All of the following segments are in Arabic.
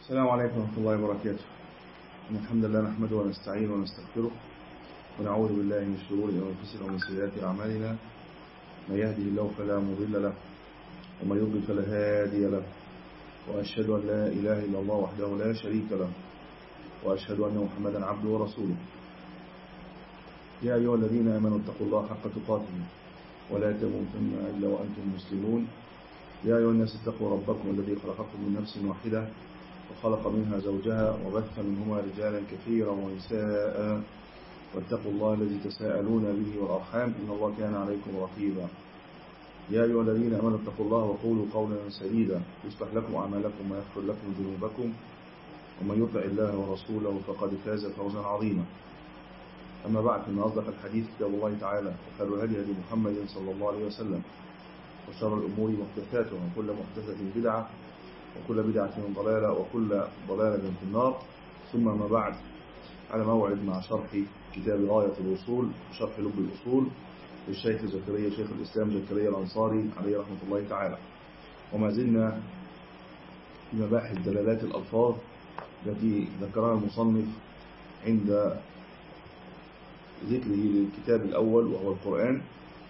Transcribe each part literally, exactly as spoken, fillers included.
السلام عليكم ورحمة الله وبركاته. إن الحمد لله نحمده ونستعينه ونستغفره ونعوذ بالله من شرور أنفسنا ومن سيئات أعمالنا. من يهده الله فلا مضل له ومن يضلل فلا هادي له، وأشهد أن لا إله إلا الله وحده لا شريك له، وأشهد أن محمدا عبده ورسوله. يا أيها الذين آمنوا اتقوا الله حق تقاته ولا تموتن إلا وأنتم مسلمون. يا أيها الناس اتقوا ربكم الذي خلقكم من نفس واحدة وخلق منها زوجها وبث منهما رجالا كثيرا ونساء، واتقوا الله الذي تساءلون به والأرحام إن الله كان عليكم رقيبا. يا أيها الذين آمنوا اتقوا الله وقولوا قولا سديدا يصلح لكم أعمالكم ويغفر لكم ذنوبكم، ومن يطع الله ورسوله فقد فاز فوزا عظيما. أما بعد، فإن أصدق الحديث كتاب الله تعالى، وخير الهدي هدي محمد صلى الله عليه وسلم، وشر الأمور محدثاتها، وكل محدثة بدعة، وكل بدعة ضلالة، وكل ضلالة في النار. ثم ما بعد، على موعد مع شرح كتاب غاية الوصول وشرح لب الأصول للشيخ زكريا شيخ الإسلام زكريا الأنصاري عليه رحمة الله تعالى. وما زلنا في مباحث دلالات الألفاظ التي ذكرها المصنف عند ذكره للكتاب الأول وهو القرآن.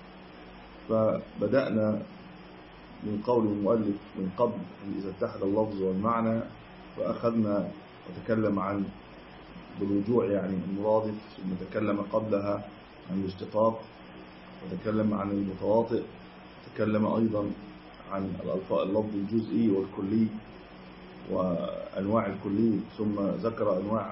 فبدأنا من قول المؤلف من قبل إذا اتحد اللفظ والمعنى، فأخذنا وتكلم عن بالرجوع يعني المرادف، ثم تكلم قبلها عن الاشتقاق، وتكلم عن المتواطئ، تكلم أيضا عن اللفظ الجزئي والكلي وأنواع الكلي، ثم ذكر أنواع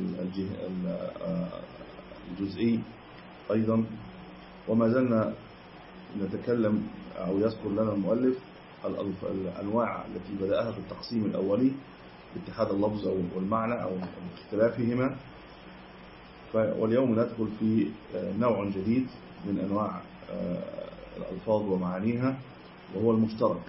الجزئي أيضا. وما زلنا نتكلم أو يذكر لنا المؤلف الأنواع التي بدأها في التقسيم الأولي باتحاد اللفظ والمعنى أو اختلافهما. واليوم ندخل في نوع جديد من أنواع الألفاظ ومعانيها، وهو المشترك.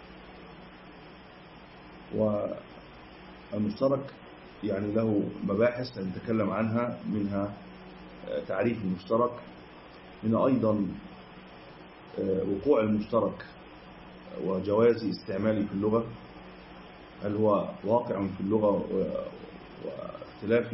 والمشترك يعني له مباحث نتكلم عنها، منها تعريف المشترك، من أيضا وقوع المشترك وجواز استعماله في اللغة، هل هو واقع في اللغة، واختلاف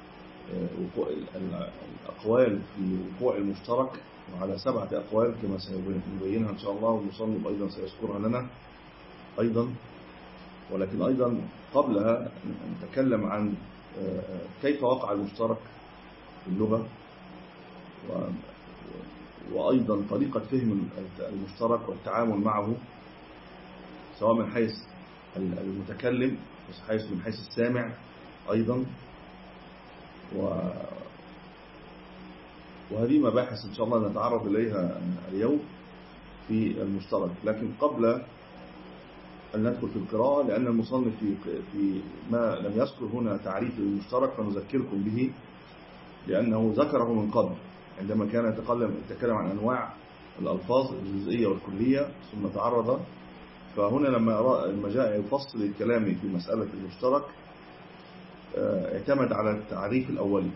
الأقوال في وقوع المشترك، وعلى سبعة أقوال كما سنبينها إن شاء الله، والمصنف أيضا سيذكرها لنا أيضا. ولكن أيضا قبلها نتكلم عن كيف وقع المشترك في اللغة، وأيضا طريقة فهم المشترك والتعامل معه، سواء من حيث المتكلم من حيث السامع أيضا. وهذه مباحث إن شاء الله نتعرض إليها اليوم في المشترك. لكن قبل أن ندخل في القراءة، لأن المصنف في ما لم يذكر هنا تعريف المشترك فنذكركم به، لأنه ذكره من قبل عندما كان يتكلم عن أنواع الألفاظ الجزئية والكلية، ثم تعرض. فهنا لما جاء يفصل الكلام في مسألة المشترك اعتمد على التعريف الأولي.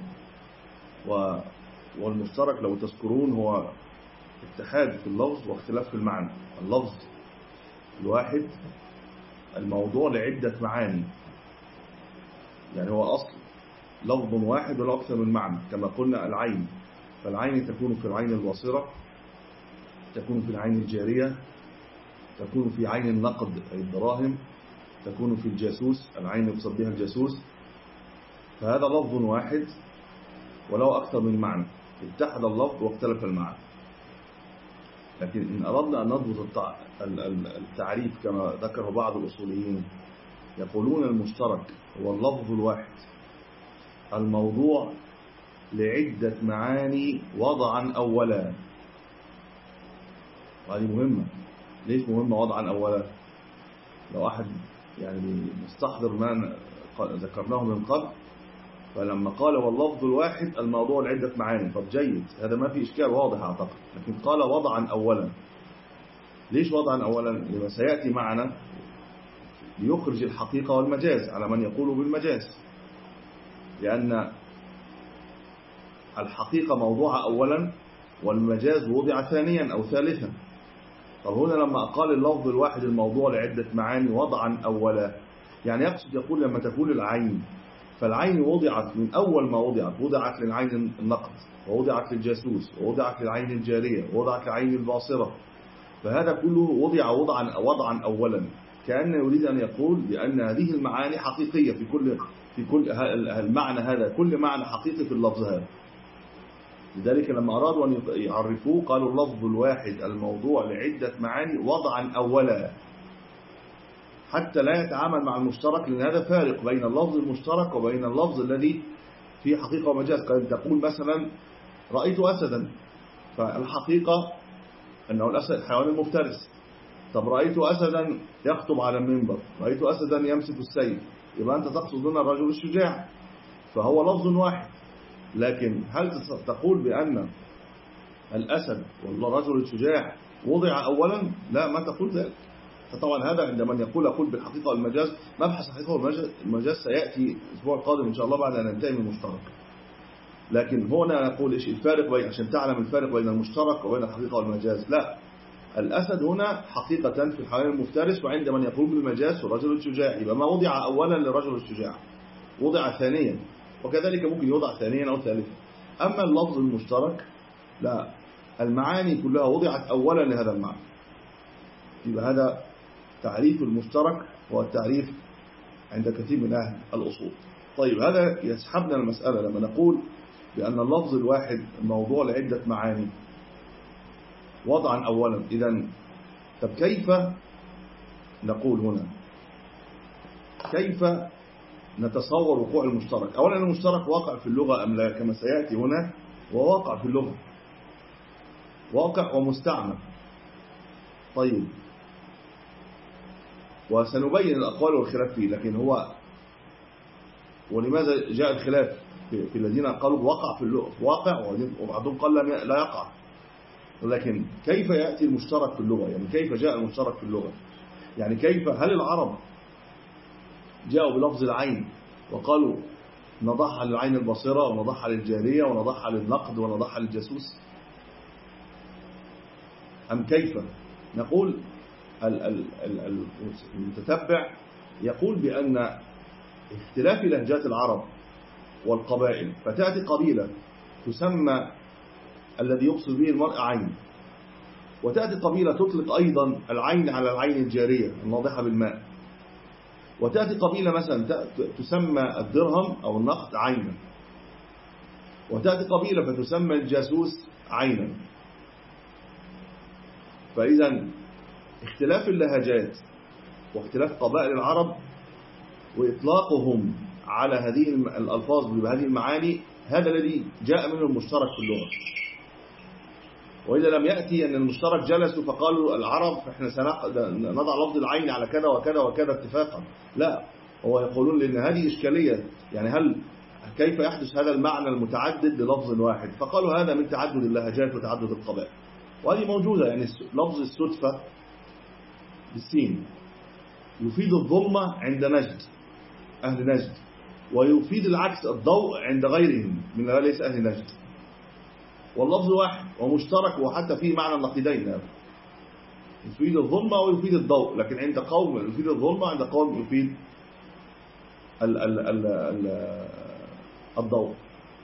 والمشترك لو تذكرون هو اتحاد في اللفظ واختلاف في المعنى. اللفظ الواحد الموضوع لعدة معاني، يعني هو أصل لفظ واحد ولا أكثر من معنى. كما قلنا العين، فالعين تكون في العين الباصرة، تكون في العين الجارية، تكون في عين النقد أي الدراهم، تكون في الجاسوس العين يقصد بها الجاسوس. فهذا لفظ واحد ولو أكثر من معنى، اتحد اللفظ واختلف المعنى. لكن إن أردنا أن نضبط التعريف كما ذكره بعض الأصوليين، يقولون المشترك هو اللفظ الواحد الموضوع لعدة معاني وضعا أولا. وهذه مهمة. ليش مهمة وضعا أولا؟ لو أحد يعني مستحضر ما ذكرناه من قبل، فلما قال واللفظ الواحد الموضوع لعدة معاني، طب جيد، هذا ما في إشكال واضح أعتقد. لكن قال وضعا أولا. ليش وضعا أولا؟ لما سيأتي معنا ليخرج الحقيقة والمجاز على من يقول بالمجاز، لأن الحقيقة موضوع أولا والمجاز وضع ثانيا أو ثالثا. طب هنا لما قال اللفظ الواحد الموضوع لعدة معاني وضعا أولا، يعني يقصد يقول لما تكون العين، فالعين وضعت من أول ما وضعت، وضعت للعين النقد، ووضعت للجاسوس، ووضعت للعين الجارية، ووضعت للعين الباصرة، فهذا كله وضع وضعا وضعا أولا، كأنه يريد أن يقول بأن هذه المعاني حقيقية في كل في كل المعنى هذا، كل معنى حقيقي في اللفظ هذا. لذلك لما أرادوا أن يعرفوه قالوا اللفظ الواحد الموضوع لعدة معاني وضعا أولا، حتى لا يتعامل مع المشترك، لأن هذا فارق بين اللفظ المشترك وبين اللفظ الذي فيه حقيقة ومجاز. قد تقول مثلا رأيت أسدا، فالحقيقة أنه الأسد الحيوان المفترس. طب رأيت أسدا يخطب على المنبر، رأيت أسدا يمسك السيف، يبقى أنت تقصد هنا الرجل الشجاع، فهو لفظ واحد. لكن هل تقول بأن الأسد والرجل الشجاع وضع أولا؟ لا، ما تقول ذلك. فطبعا هذا عندما يقول أقول بالحقيقة والمجاز، مبحث الحقيقة والمجاز سيأتي الأسبوع القادم إن شاء الله بعد أن ننتهي من المشترك. لكن هنا نقول إيش الفارق بين، عشان تعلم الفارق بين المشترك وبين الحقيقة والمجاز. لا، الأسد هنا حقيقة في الحيوان المفترس، وعند من يقول بالمجاز في الرجل الشجاع، يبقى ما وضع أولا للرجل الشجاع، وضع ثانيا، وكذلك ممكن يوضع ثانيا أو ثالثا. أما اللفظ المشترك لا، المعاني كلها وضعت أولا لهذا المعنى. يبقى هذا تعريف المشترك، هو التعريف عند كثير من أهل الأصول. طيب هذا يسحبنا المسألة لما نقول بأن اللفظ الواحد موضوع لعدة معاني وضعا أولا. إذن طب كيف نقول هنا، كيف نتصور وقوع المشترك؟ أولا المشترك واقع في اللغة أم لا؟ كما سيأتي هنا وواقع في اللغة، واقع ومستعمل. طيب وسنبين الأقوال والخلاف فيه، لكن هو ولماذا جاء الخلاف في, في الذين قالوا وقع في اللغة واقع، وبعضهم قال لا يقع. لكن كيف يأتي المشترك في اللغة؟ يعني كيف جاء المشترك في اللغة؟ يعني كيف، هل العرب جاءوا بلفظ العين وقالوا نضعها للعين البصيرة ونضعها للجارية ونضعها للنقد ونضعها للجاسوس، أم كيف؟ نقول المتتبع يقول بأن اختلاف لهجات العرب والقبائل، فتأتي قبيلة تسمى الذي يقصد به المرء عين، وتأتي قبيلة تطلق أيضا العين على العين الجارية الناضحة بالماء، وتأتي قبيلة مثلا تسمى الدرهم أو النقد عينا، وتأتي قبيلة فتسمى الجاسوس عينا. فإذا اختلاف اللهجات واختلاف قبائل العرب وإطلاقهم على هذه الألفاظ بهذه المعاني، هذا الذي جاء منه المشترك في اللغة. وإذا لم يأتي أن المشترك جلسوا فقالوا العرب احنا سنضع لفظ العين على كذا وكذا وكذا اتفاقا، لا، هو يقولون لأن هذه إشكالية، يعني هل كيف يحدث هذا المعنى المتعدد للفظ واحد؟ فقالوا هذا من تعدد اللهجات وتعدد القبائل، وهذه موجودة. يعني لفظ السدفة بالسين يفيد الظلمة عند نجد أهل نجد، ويفيد العكس الضوء عند غيرهم من ليس أهل نجد، واللفظ واحد ومشترك، وحتى فيه معنى النقيضين، يفيد الظلمة ويفيد الضوء، لكن عند قوم يفيد الظلمة، عند قوم يفيد ال ال ال ال الضوء.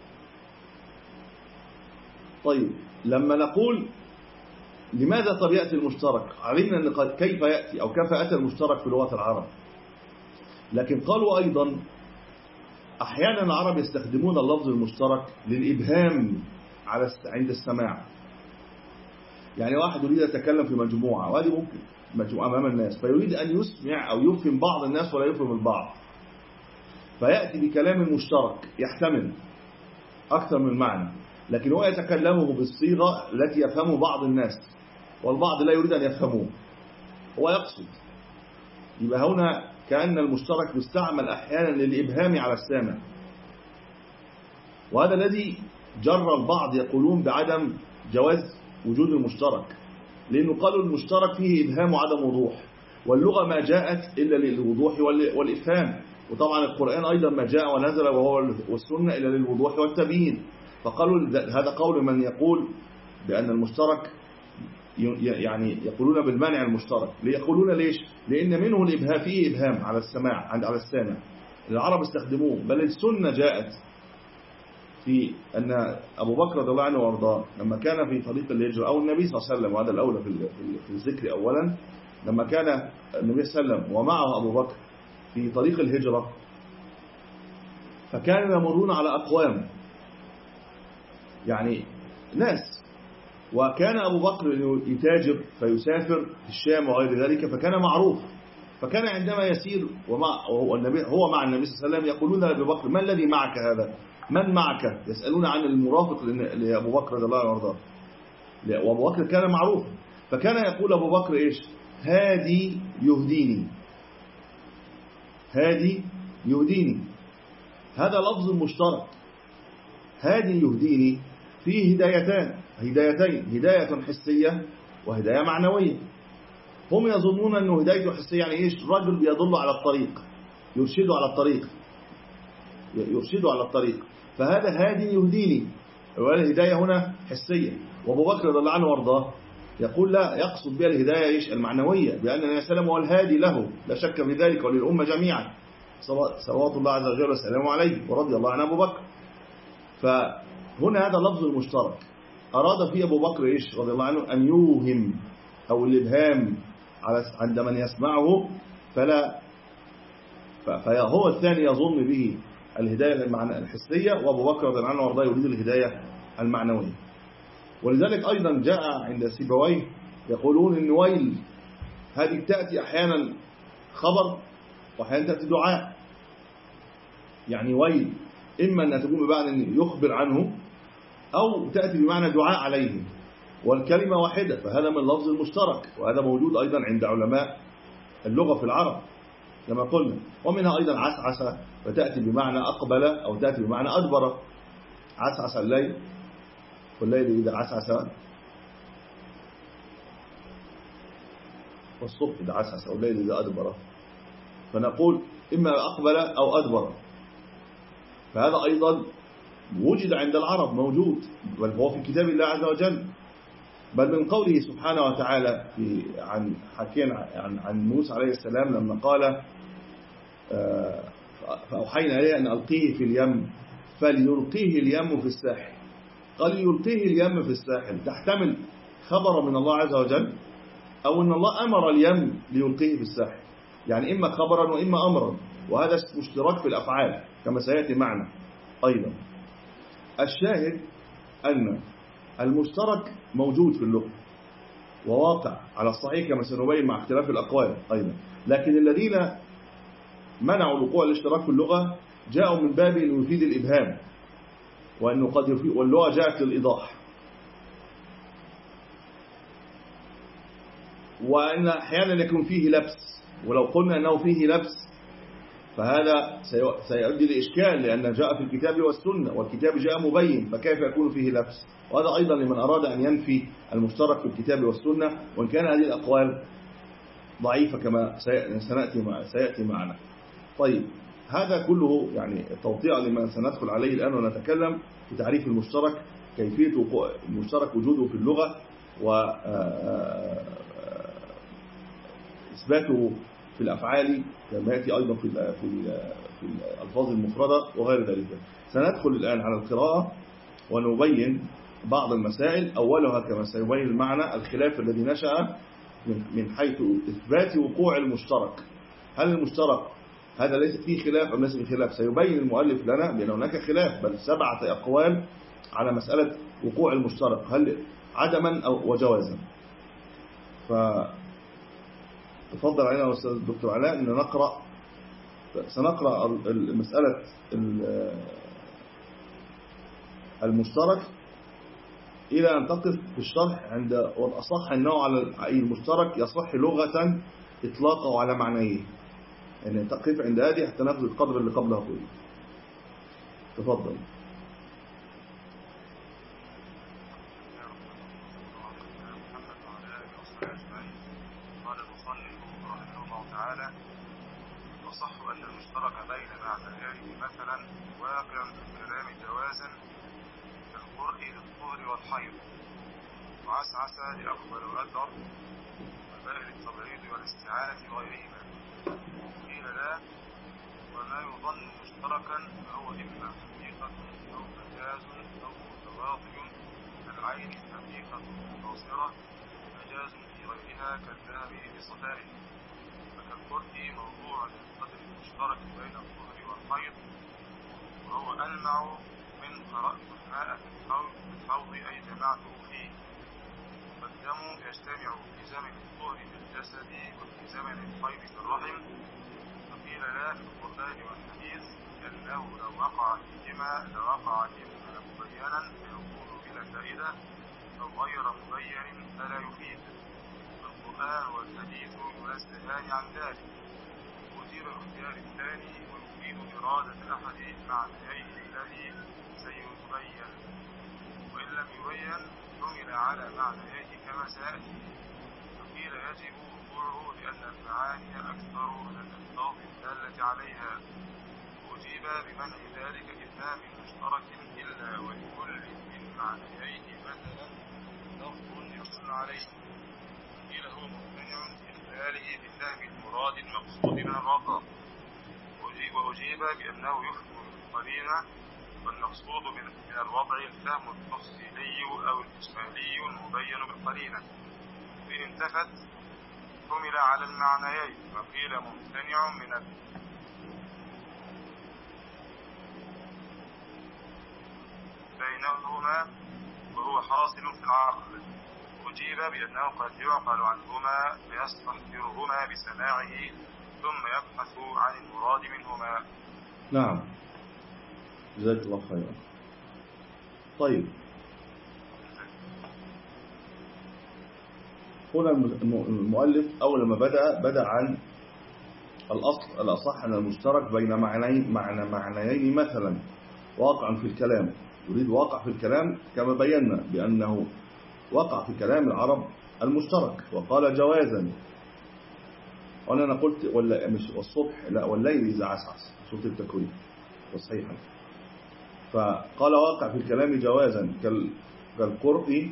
طيب لما نقول لماذا طب يأتي المشترك، علمنا أن كيف يأتي أو كيف أتى المشترك في لغة العرب، لكن قالوا أيضا أحيانا العرب يستخدمون اللفظ المشترك للإبهام على عند السماع. يعني واحد يريد يتكلم في مجموعة، وهذه ممكن مجموعة أمام الناس، فيريد أن يسمع أو يفهم بعض الناس ولا يفهم البعض، فيأتي بكلام مشترك يحتمل أكثر من معنى، لكن هو يتكلمه بالصيغة التي يفهمه بعض الناس والبعض لا يريد أن يفهموه، هو يقصد. يبقى هنا كأن المشترك يستعمل أحيانا للإبهام على السامع، وهذا الذي جر البعض يقولون بعدم جواز وجود المشترك، لأنه قالوا المشترك فيه إبهام وعدم وضوح، واللغة ما جاءت إلا للوضوح والإفهام، وطبعا القرآن أيضا ما جاء ونزل وهو والسنة إلا للوضوح والتبيين. فقالوا هذا قول من يقول بأن المشترك يعني يقولون بالمانع المشترك. يقولون ليش؟ لأن منه الإبهام، فيه إبهام على السماع عند على السامع، العرب استخدموه، بل السنة جاءت في أن أبو بكر رضي الله عنه وارضاه لما كان في طريق الهجرة، أو النبي صلى الله عليه وسلم، وهذا الأولى في الذكر أولا، لما كان النبي صلى الله عليه وسلم ومعه أبو بكر في طريق الهجرة، فكانوا يمرون على أقوام، يعني ناس، وكان أبو بكر يتاجر فيسافر في الشام وغير ذلك، فكان معروف، فكان عندما يسير ومع هو النبي هو مع النبي صلى الله عليه وسلم يقولون لأبي بكر: ما الذي معك هذا؟ من معك؟ يسألون عن المرافق لأبو بكر رضي الله عنه وارضاه، وأبو بكر كان معروف، فكان يقول أبو بكر إيش؟ هادي يهديني، هادي يهديني. هذا لفظ مشترك، هادي يهديني فيه هدايتان هدايتين هداية حسية وهداية معنوية. هم يظنون أنه هدايته حسية يعني إيش؟ رجل بيدل على الطريق، يرشده على الطريق، يرشده على الطريق، فهذا هادي يهديني، والهداية هنا حسية. وابو بكر رضي الله عنه وارضاه يقول لا، يقصد بها الهداية إيش؟ المعنوية، بأن النبي صلى الله عليه وسلم هو الهادي له، لا شك في ذلك، وللأمة جميعا صلوات الله عز وجل وسلامه عليه، ورضي الله عن أبو بكر. فهنا هذا اللفظ المشترك أراد فيه أبو بكر إيش رضي الله عنه؟ أن يوهم أو الإبهام عند من يسمعه، فلا فهو الثاني يظن به الهداية الحسية، وأبو بكر رضي الله عنه وارضاه يريد الهداية المعنوية. ولذلك أيضا جاء عند سيبويه يقولون إن ويل هذه تأتي أحيانا خبر وأحيانا تأتي دعاء، يعني ويل إما أن تكون بمعنى أن يخبر عنه، أو تأتي بمعنى دعاء عليه، والكلمة واحدة، فهذا من لفظ المشترك، وهذا موجود أيضا عند علماء اللغة في العرب كما قلنا. ومنها أيضا عسعس، فتأتي بمعنى أقبل أو تأتي بمعنى أدبر. عسعس الليل، والليل إذا عسعس، والصبح إذا عسعس، والليل إذا أدبر، فنقول إما أقبل أو أدبر. فهذا أيضا وجد عند العرب، موجود، بل هو في كتاب الله عز وجل، بل من قوله سبحانه وتعالى في عن حكينا عن عن موسى عليه السلام لما قال فأوحينا إليه أن ألقيه في اليم فليلقيه اليم في الساحل. قال يلقيه اليم في الساحل، تحتمل خبر من الله عز وجل، أو أن الله أمر اليم ليلقيه في الساحل، يعني إما خبرا وإما أمرا، وهذا اشتراك في الأفعال كما سيأتي معنا أيضا. الشاهد أن المشترك موجود في اللغة وواقع على الصحيح كما سنبين مع اختلاف الأقوال أيضا، لكن الذين منعوا وقوع الاشتراك في اللغة جاءوا من باب أنه يفيد الإبهام، وأنه قد يفيد، واللغة جاءت للإيضاح، وأن أحيانا يكون فيه لبس، ولو قلنا أنه فيه لبس فهذا سيؤدي لإشكال، لأن جاء في الكتاب والسنة، والكتاب جاء مبين، فكيف يكون فيه لبس؟ وهذا أيضا لمن أراد أن ينفي المشترك في الكتاب والسنة، وإن كان هذه الأقوال ضعيفة كما سنأتي مع سيأتي معنا. طيب، هذا كله يعني توطيع لما سندخل عليه الآن، ونتكلم في تعريف المشترك، كيفية المشترك وجوده في اللغة، وإثباته في الأفعال كما يأتي أيضا في في الألفاظ المفردة وغير ذلك. سندخل الآن على القراءة ونبين بعض المسائل، أولها كما سيبين المعنى الخلاف الذي نشأ من حيث إثبات وقوع المشترك. هل المشترك هذا ليس فيه خلاف أم ليس فيه خلاف؟ سيبين المؤلف لنا بأن هناك خلاف، بل سبعة أقوال على مسألة وقوع المشترك، هل عدما أو وجوازا. فتفضل علينا أستاذ الدكتور علاء أن نقرأ، سنقرأ مسألة المشترك إلى أن تقف في الشرح عند والأصح أنه على المشترك يصح لغة إطلاقه على معنيه، يعني تقف عند هذه حتى نأخذ القدر اللي قبلها كله. تفضل. قال المصنف رحمه الله تعالى: وصح أن المشترك بين معنيين مثلا واقع في الكلام جوازا كالقرء للطهر والحيض، وعسعس لأقبل وأدبر وبائل التبعيض والاستعانة وغيرهما. قيل لا، وما يظن مشتركا فهو إما حقيقة أو مجاز أو متواطئ كالعين حقيقة قاصرة، مجاز في غيرها كالذهب بصفائه، فكالقرء موضوع للقدر المشترك بين الطهر والحيض، وهو ألمع من قرأت الماء في الحوض أي جمعته فيه. والدم يجتمع في زمن الطهر في الجسد وفي زمن الحيض في الرحم. فقيل لا في القرآن والحديث لأنه لو وقع فيهما لوقع إما مبينا فيكون بلا فائدة أو غير مبين فلا يفيد. القرآن والحديث ينزهان عن ذلك. أجيب الاختيار الثاني ويفيد إرادة أحد معنيين الذي سيبين، وإن لم يبين حمل على معنيين كما سيأتي. فقيل يجب وقوعه لأن المعاني أكثر من الألفاظ الدالة عليها. أجيب بمنع ذلك إذ ما من مشترك إلا ولكل من معنيين مثلا لفظ يدل عليه. قيل هو ممتنع في إخلاله بفهم المراد المقصود من الواقع. وأجيب بأنه يفهم القرينة، والمقصود من الوضع الفهم التفصيلي أو الإجمالي المبين بالقرينة. فإن انتفت حمل على المعنيين، وقيل ممتنع من ال... بينهما وهو حاصل في العقل. أجيب بأنه قد يعقل عنهما فيستحضرهما بسماعه ثم يبحث عن المراد منهما. نعم، جزاك الله خيرا. طيب، هنا المؤلف أول ما بدأ بدأ عن الأصل الأصح أن المشترك بين معنيين معنى معنيين مثلا واقع في الكلام. يريد واقع في الكلام كما بينا بأنه وقع في كلام العرب المشترك، وقال جوازا. وأنا أنا قلت ولا مش والصبح لا والليل إذا عسعس صوت التكوين وصحيحا. فقال واقع في الكلام جوازا كالقرء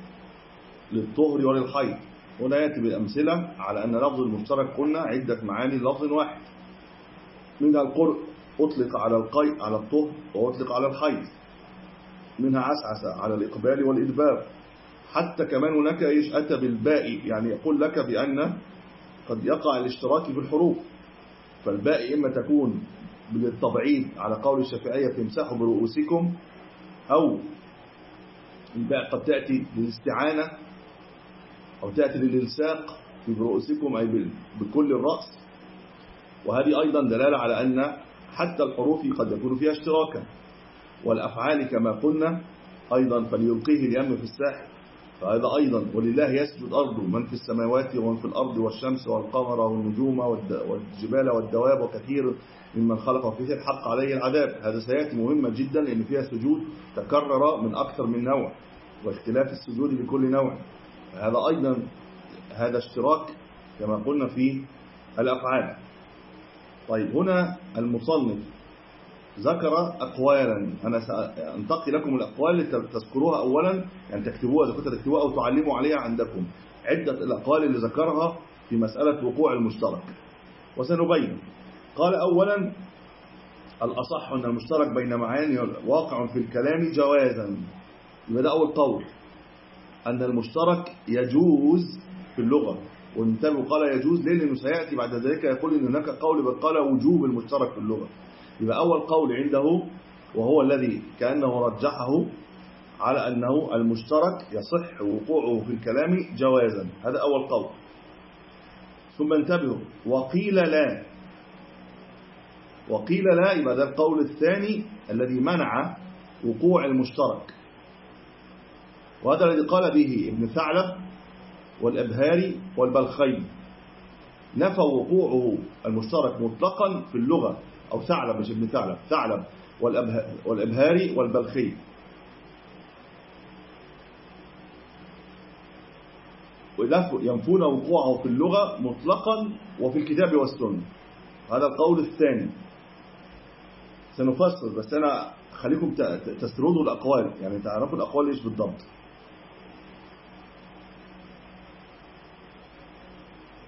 للطهر وللحيض. هنا يأتي بالأمثلة على أن لفظ المشترك قلنا عدة معاني لفظ واحد. منها القرء أطلق على القيء على الطهر وأطلق على الحيض. منها عسعس على الإقبال والإدبار. حتى كمان هناك إيش أتى بالباء، يعني يقول لك بأن قد يقع الاشتراك في الحروف. فالباء إما تكون بالتبعيد على قول الشافعية تمسحوا برؤوسكم، أو الباء قد تأتي للاستعانة أو تأتي للإلصاق في برؤوسكم أي بكل الرأس. وهذه أيضا دلالة على أن حتى الحروف قد يكون فيها اشتراكا. والأفعال كما قلنا أيضا فليلقيه اليم في الساحل، فهذا أيضا ولله يسجد أرضه من في السماوات ومن في الأرض والشمس والقمر والنجوم والجبال والدواب وكثير ممن خلق فيه الحق عليه العذاب. هذا سيأتي مهمة جدا لأن فيها سجود تكرر من أكثر من نوع واختلاف السجود لكل نوع. هذا أيضا هذا اشتراك كما قلنا في الأفعال. طيب، هنا المصنف ذكر أقوالا. أنا سأنتقي لكم الأقوال لتذكروها أولا، يعني تكتبوها إذا كنت تكتبوها أو تعلموا عليها عندكم. عدة الأقوال اللي ذكرها في مسألة وقوع المشترك وسنبين. قال أولا الأصح أن المشترك بين معاني واقع في الكلام جوازا. يبقى ده أول قول، أن المشترك يجوز في اللغة. وانتبهوا قال يجوز ليه؟ لأنه سيأتي بعد ذلك يقول إن هناك قول قال وجوب المشترك في اللغة. يبقى أول قول عنده وهو الذي كأنه رجحه على أنه المشترك يصح وقوعه في الكلام جوازا. هذا أول قول. ثم انتبهوا وقيل لا. وقيل لا يبقى ده القول الثاني الذي منع وقوع المشترك، وهذا الذي قال به ابن ثعلب والأبهاري والبلخي. نفوا وقوعه المشترك مطلقا في اللغة، أو ثعلب مش ابن ثعلب، ثعلب والأبهاري والبلخي. ينفون وقوعه في اللغة مطلقا وفي الكتاب والسنة. هذا القول الثاني. سنفسر بس أنا خليكم تسردوا الأقوال، يعني تعرفوا الأقوال إيش بالضبط.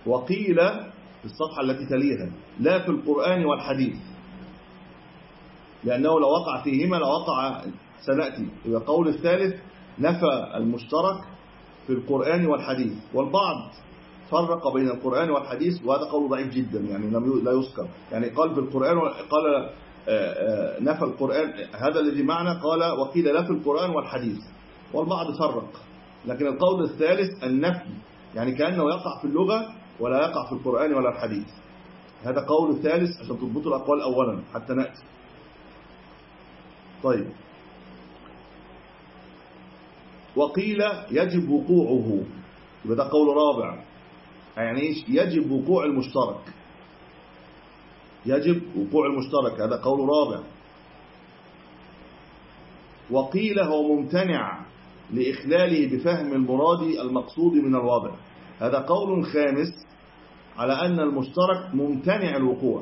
وقيل في الصفحة التي تليها لا في القرآن والحديث، لأنه لو وقع فيهما لوقع سنأتي. يبقى قول الثالث نفى المشترك في القرآن والحديث، والبعض فرق بين القرآن والحديث، وهذا قول ضعيف جدا يعني لا يذكر. يعني قال في القرآن قال نفى القرآن، هذا الذي معنى قال وقيل لا في القرآن والحديث، والبعض فرق. لكن القول الثالث النفي، يعني كأنه يقع في اللغة ولا يقع في القرآن ولا الحديث. هذا قول الثالث عشان تضبطوا الأقوال أولا حتى نأتي. طيب، وقيل يجب وقوعه، يبقى ده قول رابع. يعني ايش يجب وقوع المشترك؟ يجب وقوع المشترك، هذا قول رابع. وقيل هو ممتنع لإخلاله بفهم المراد المقصود من الوضع، هذا قول خامس على أن المشترك ممتنع الوقوع.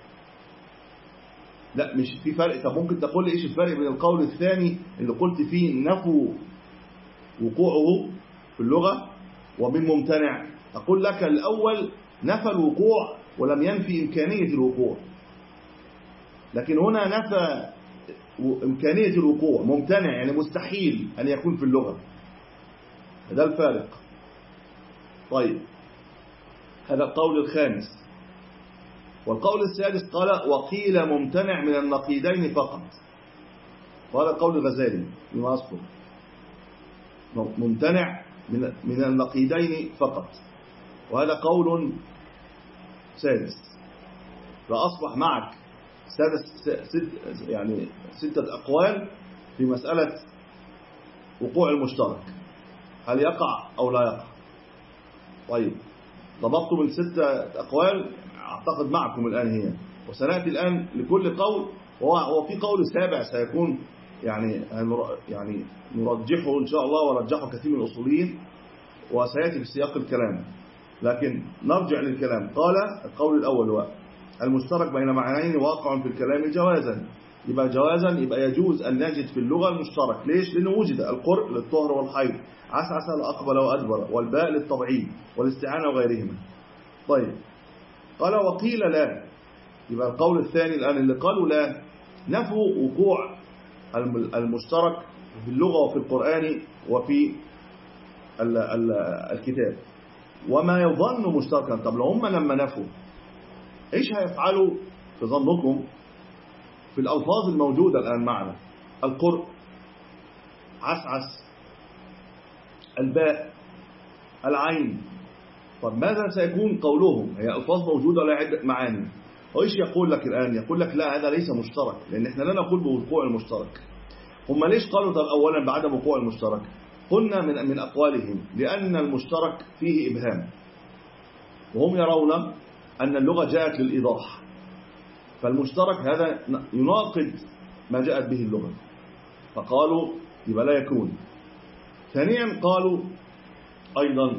لا مش في فرق. طب ممكن تقول لي ايش الفرق بين القول الثاني اللي قلت فيه نفوا وقوعه في اللغة ومن ممتنع؟ أقول لك الأول نفى الوقوع ولم ينفي إمكانية الوقوع، لكن هنا نفى إمكانية الوقوع، ممتنع يعني مستحيل أن يكون في اللغة. هذا الفارق. طيب، هذا القول الخامس. والقول السادس قال وقيل ممتنع من النقيضين فقط، وهذا قول الغزالي بما أذكر، ممتنع من النقيضين فقط، وهذا قول سادس. فأصبح معك سادس ست يعني ستة أقوال في مسألة وقوع المشترك، هل يقع أو لا يقع. طيب، ضبطت من ستة أقوال أعتقد معكم الآن هي، وسنأتي الآن لكل قول، وهو في قول سابع سيكون يعني يعني نرجحه إن شاء الله، ورجحه كثير من الأصوليين وسيأتي في سياق الكلام. لكن نرجع للكلام. قال القول الأول هو المشترك بين معنيين واقع في الكلام جوازا. يبقى جوازا يبقى يجوز أن نجد في اللغة المشترك. ليش؟ لأنه وجد القرء للطهر والحيض، عسعس لأقبل وأدبر، والباء للتبعيد والاستعانة وغيرهما. طيب، قال وقيل لا. يبقى القول الثاني الآن اللي قالوا لا نفوا وقوع المشترك في اللغة وفي القرآن وفي الكتاب وما يظن مشتركا. طب لو هم لما نفوا ايش هيفعلوا في ظنكم في الألفاظ الموجودة الآن معنا؟ القرء، عسعس، الباء، العين. طب ماذا سيكون قولهم؟ هي ألفاظ موجودة لا عدة معاني، وإيش يقول لك الآن؟ يقول لك لا هذا ليس مشترك، لأن احنا لا نقول بوقوع المشترك. هم ليش قالوا طب أولا بعدم وقوع المشترك؟ قلنا من من أقوالهم لأن المشترك فيه إبهام، وهم يرون أن اللغة جاءت للإيضاح، فالمشترك هذا يناقض ما جاءت به اللغة، فقالوا يبقى لا يكون. ثانيا قالوا أيضا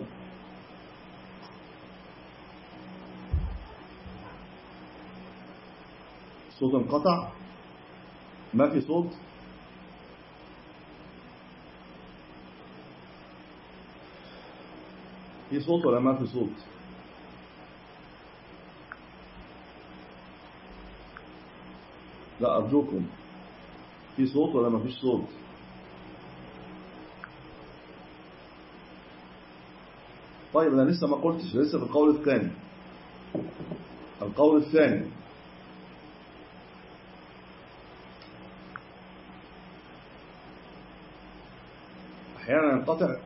صوت انقطع، ما في صوت. في صوت ولا ما في صوت؟ لا أرجوكم، في صوت ولا ما فيش صوت؟ طيب أنا لسه ما قلتش، لسه في القول الثاني. القول الثاني أحيانا ينقطع.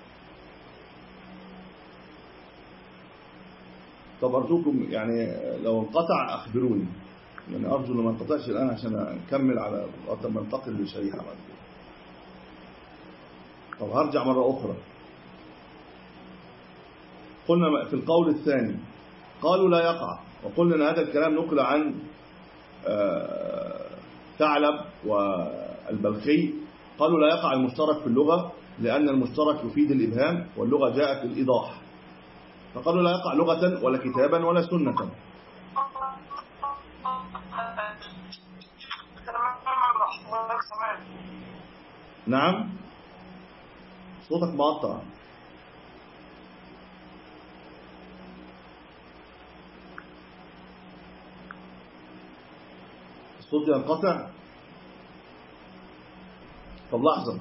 طب أرجوكم يعني لو انقطع أخبروني، يعني أرجو أنه ما انقطعش الآن عشان أكمل على وقت ما انتقل لشريحة بعد كده. طب هرجع مرة أخرى. قلنا في القول الثاني قالوا لا يقع، وقلنا أن هذا الكلام نقل عن ثعلب والبلخي، قالوا لا يقع المشترك في اللغة لأن المشترك يفيد الإبهام واللغة جاءت للإيضاح، فقالوا لا يقع لغة ولا كتابا ولا سنة. نعم صوتك مقطع. الصوت ينقطع. طب لحظة،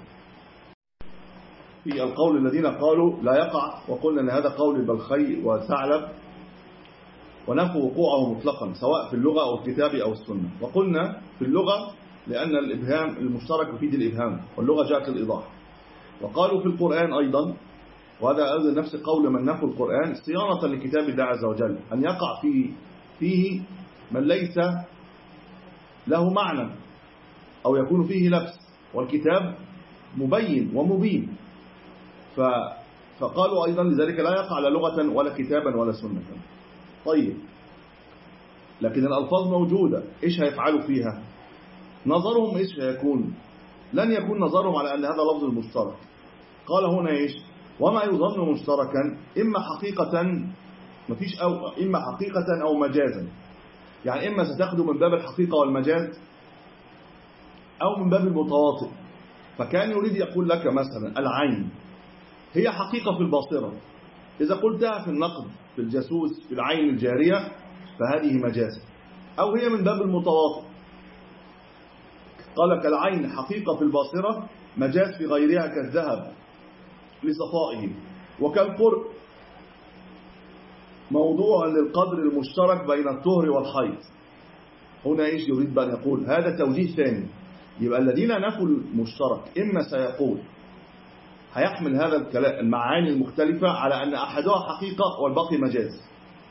في القول الذين قالوا لا يقع، وقلنا أن هذا قول البلخي وثعلب ونفوا وقوعه مطلقا سواء في اللغة أو الكتاب أو السنة. وقلنا في اللغة لأن الإبهام المشترك يفيد الإبهام واللغة جاءت للإيضاح. وقالوا في القرآن أيضا، وهذا أيضا نفس قول من نفوا القرآن صيانة لكتاب الله عز وجل، أن يقع فيه, فيه من ليس له معنى أو يكون فيه لبس، والكتاب مبين ومبين. فقالوا أيضا لذلك لا يقع لا لغة ولا كتابا ولا سنة. طيب، لكن الألفاظ موجودة، إيش هيفعلوا فيها؟ نظرهم إيش هيكون؟ لن يكون نظرهم على أن هذا لفظ المشترك. قال هنا إيش؟ وما يظن مشتركا إما حقيقة مفيش أو إما حقيقة أو مجازا، يعني إما ستأخذ من باب الحقيقة والمجاز أو من باب المتواطئ. فكان يريد يقول لك مثلا العين هي حقيقة في الباصرة، إذا قلتها في النقد في الجاسوس في العين الجارية فهذه مجاز، أو هي من باب المتواطئ. قال لك العين حقيقة في الباصرة، مجاز في غيرها كالذهب لصفائه، وكالقرء موضوع للقدر المشترك بين الطهر والحيض. هنا ايش يريد بأن يقول؟ هذا توجيه ثاني. يبقى الذين نفوا المشترك إما سيقول هيحمل هذا الكلام المعاني المختلفة على أن أحدها حقيقة والباقي مجاز،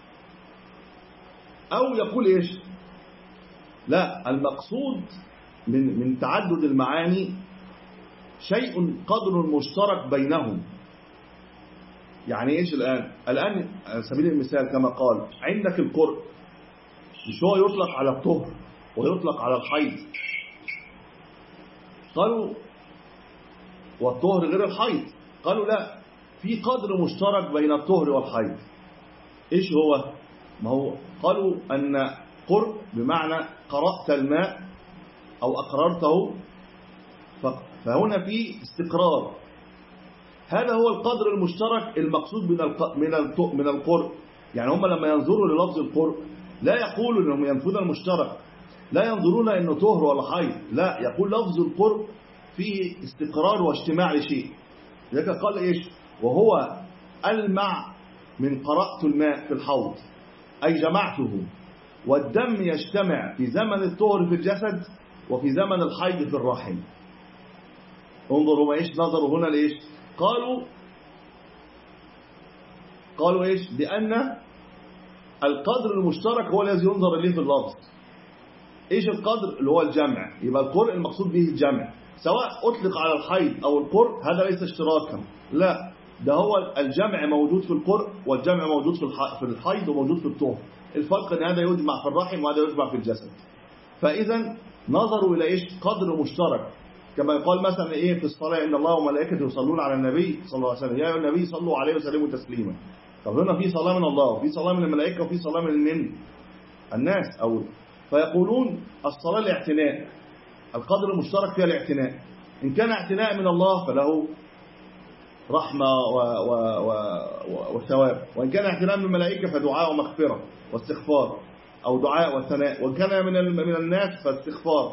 أو يقول إيش؟ لا، المقصود من من تعدد المعاني شيء قدر مشترك بينهم. يعني إيش الآن؟ الآن على سبيل المثال كما قال عندك القرء، مش هو يطلق على الطهر ويطلق على الحيض؟ قالوا والطهر غير الحيض. قالوا لا، في قدر مشترك بين الطهر والحيض. إيش هو؟ ما هو قالوا أن قرء بمعنى قرأت الماء أو أقررته، فهنا في استقرار. هذا هو القدر المشترك المقصود من من من القرء. يعني هم لما ينظروا للفظ القرء لا يقولوا انهم ينفون المشترك، لا ينظرون انه طهر ولا حيض، لا، يقول لفظ القرء فيه استقرار واجتماع لشيء. لذلك قال ايش؟ وهو ألمع من قرأت الماء في الحوض، أي جمعته. والدم يجتمع في زمن الطهر في الجسد وفي زمن الحيض في الرحم. انظروا ما ايش نظروا هنا ليش؟ قالوا قالوا ايش؟ بأن القدر المشترك هو الذي ينظر إليه في اللفظ. ايش القدر؟ اللي هو الجمع. يبقى القرء المقصود به الجمع، سواء أطلق على الحيض أو القرء هذا ليس اشتراكا، لا، ده هو الجمع موجود في القرء والجمع موجود في الحيض وموجود في الطهر. الفرق ان هذا يجمع في الرحم وهذا يجمع في الجسد. فإذا نظروا إلى ايش؟ قدر مشترك. كما يقال مثلا ايه في الصلاة ان الله وملائكته يصلون على النبي صلى الله عليه وسلم، يا ايها النبي صلوا عليه وسلموا تسليما. طب هنا في صلاة من الله وفي صلاة من الملائكة وفي صلاة من من الناس. أو فيقولون الصلاة الاعتناء، القدر المشترك فيها الاعتناء. إن كان اعتناء من الله فله رحمة وثواب، وإن كان اعتناء من الملائكة فدعاء ومغفرة واستغفار، أو دعاء وثناء، وإن كان من من الناس فاستغفار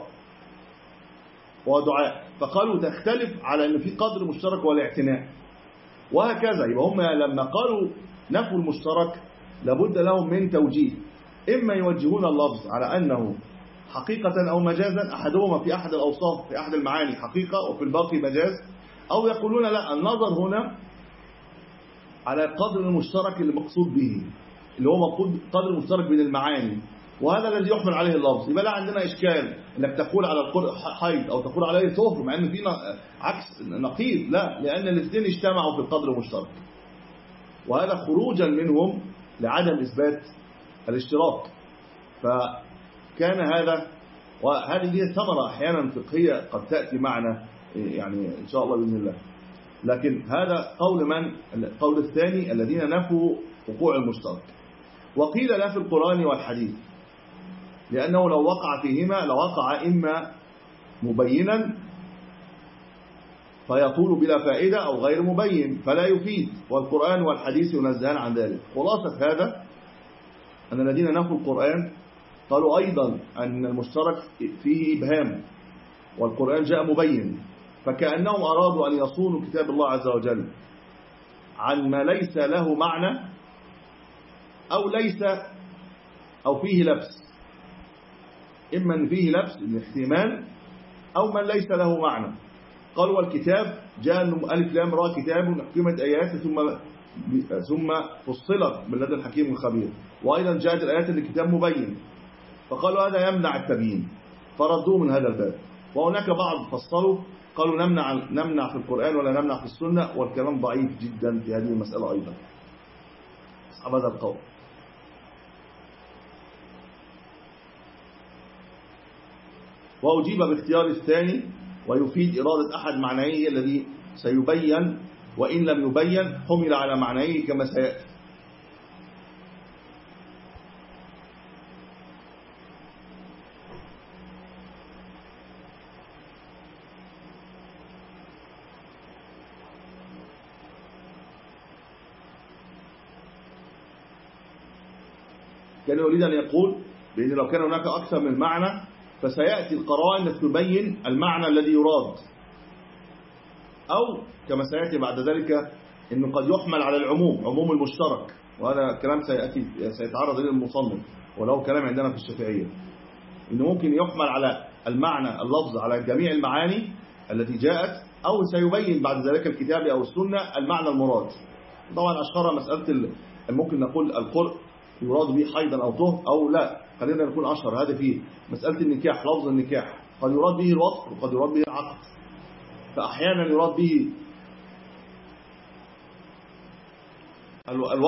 ودعاء. فقالوا تختلف على أن في قدر مشترك والاعتناء، وهكذا. يبقى هم لما قالوا نفوا المشترك لابد لهم من توجيه، إما يوجهون اللفظ على أنه حقيقة أو مجازا، أحدهما في أحد الأوصاف في أحد المعاني حقيقة وفي الباقي مجاز، أو يقولون لا، النظر هنا على القدر المشترك المقصود به، اللي هو مقصود قدر مشترك بين المعاني، وهذا الذي يحمل عليه اللفظ. يبقى لا عندنا إشكال أنك تقول على القرء حيض أو تقول عليه طهر، مع أن في عكس نقيض، لا، لأن الاثنين اجتمعوا في القدر المشترك، وهذا خروجا منهم لعدم إثبات الاشتراك. فكان هذا، وهذه هي ثمرة أحيانا فقهية قد تأتي معنا يعني إن شاء الله بإذن الله. لكن هذا قول من؟ القول الثاني الذين نفوا وقوع المشترك. وقيل لا في القرآن والحديث، لأنه لو وقع فيهما لوقع إما مبينا فيطول بلا فائدة أو غير مبين فلا يفيد، والقرآن والحديث ينزهان عن ذلك. خلاصة هذا أن الذين نفوا القرآن قالوا أيضا أن المشترك فيه إبهام، والقرآن جاء مبين، فكأنهم أرادوا أن يصونوا كتاب الله عز وجل عن ما ليس له معنى أو ليس أو فيه لبس، إما أن فيه لبس الاحتمال أو من ليس له معنى. قالوا والكتاب جاء ألف لام را كتاب حكمت آيات ثم ثم فصلت من لدن الحكيم الخبير، وأيضا جاءت الآيات اللي كتاب مبين، فقالوا هذا يمنع التبيين فردوه من هذا الباب. وهناك بعض فصلوا قالوا نمنع نمنع في القرآن ولا نمنع في السنة، والكلام ضعيف جدا في هذه المسألة أيضا أصحاب هذا القول. وأجيب باختيار الثاني، ويفيد إرادة أحد معنيه الذي سيبين، وإن لم يبين حمل على معنيه كما سيأتي. كان يريد أن يقول بأن لو كان هناك أكثر من معنى فسيأتي القرائن التي تبين المعنى الذي يراد، أو كما سيأتي بعد ذلك أنه قد يحمل على العموم، عموم المشترك، وهذا كلام سيأتي سيتعرض إلى المصنف ولو كلام عندنا في الشافعية، أنه ممكن يحمل على المعنى اللفظ على جميع المعاني التي جاءت، أو سيبين بعد ذلك الكتاب أو السنة المعنى المراد. طبعا أشهر مسألة ممكن نقول القرء يراد به حيضا أو طهر أو لا، خلينا نكون أشهر هذا فيه مسألة النكاح. لفظ النكاح قد يراد به الوطء وقد يراد به العقد، فأحيانا يراد به الوطء